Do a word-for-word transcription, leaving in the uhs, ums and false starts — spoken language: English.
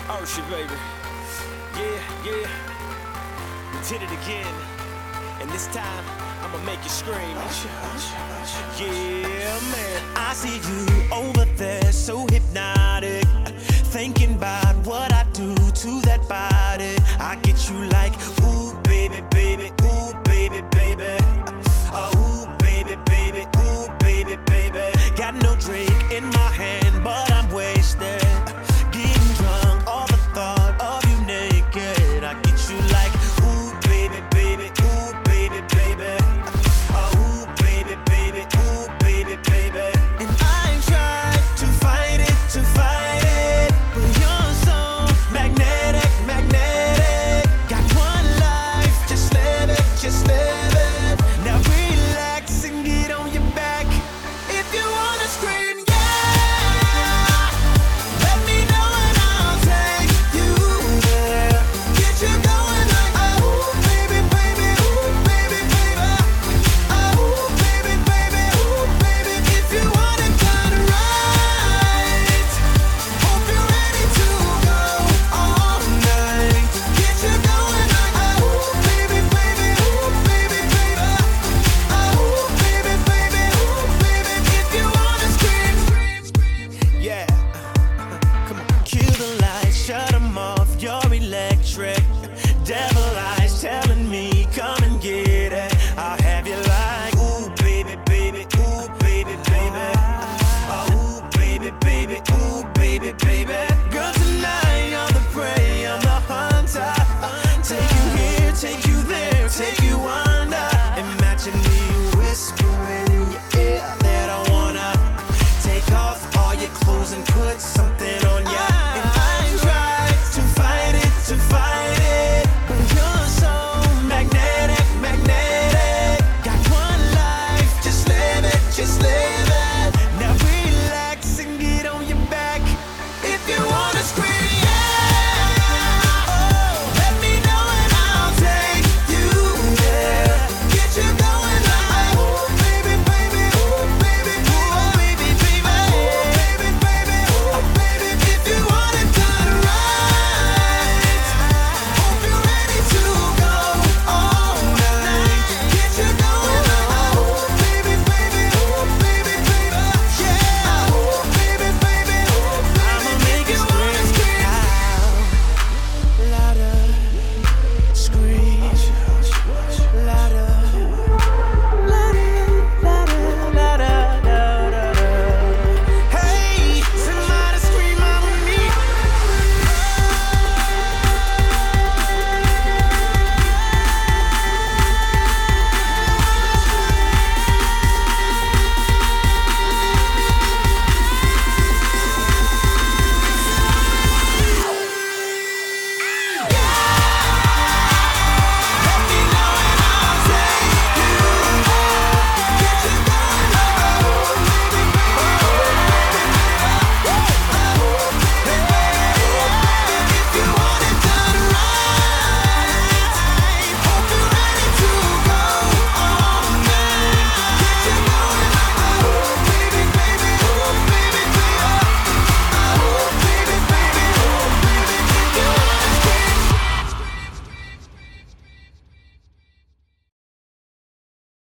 Usher, baby. Yeah, yeah. We did it again. And this time, I'ma make you scream. Yeah, man. I see you over there, so hypnotic. Thinking about what I do to that body. I get you like, ooh, baby, baby, ooh, baby, baby. Oh, ooh, baby, baby, ooh, baby, baby. Got no drink.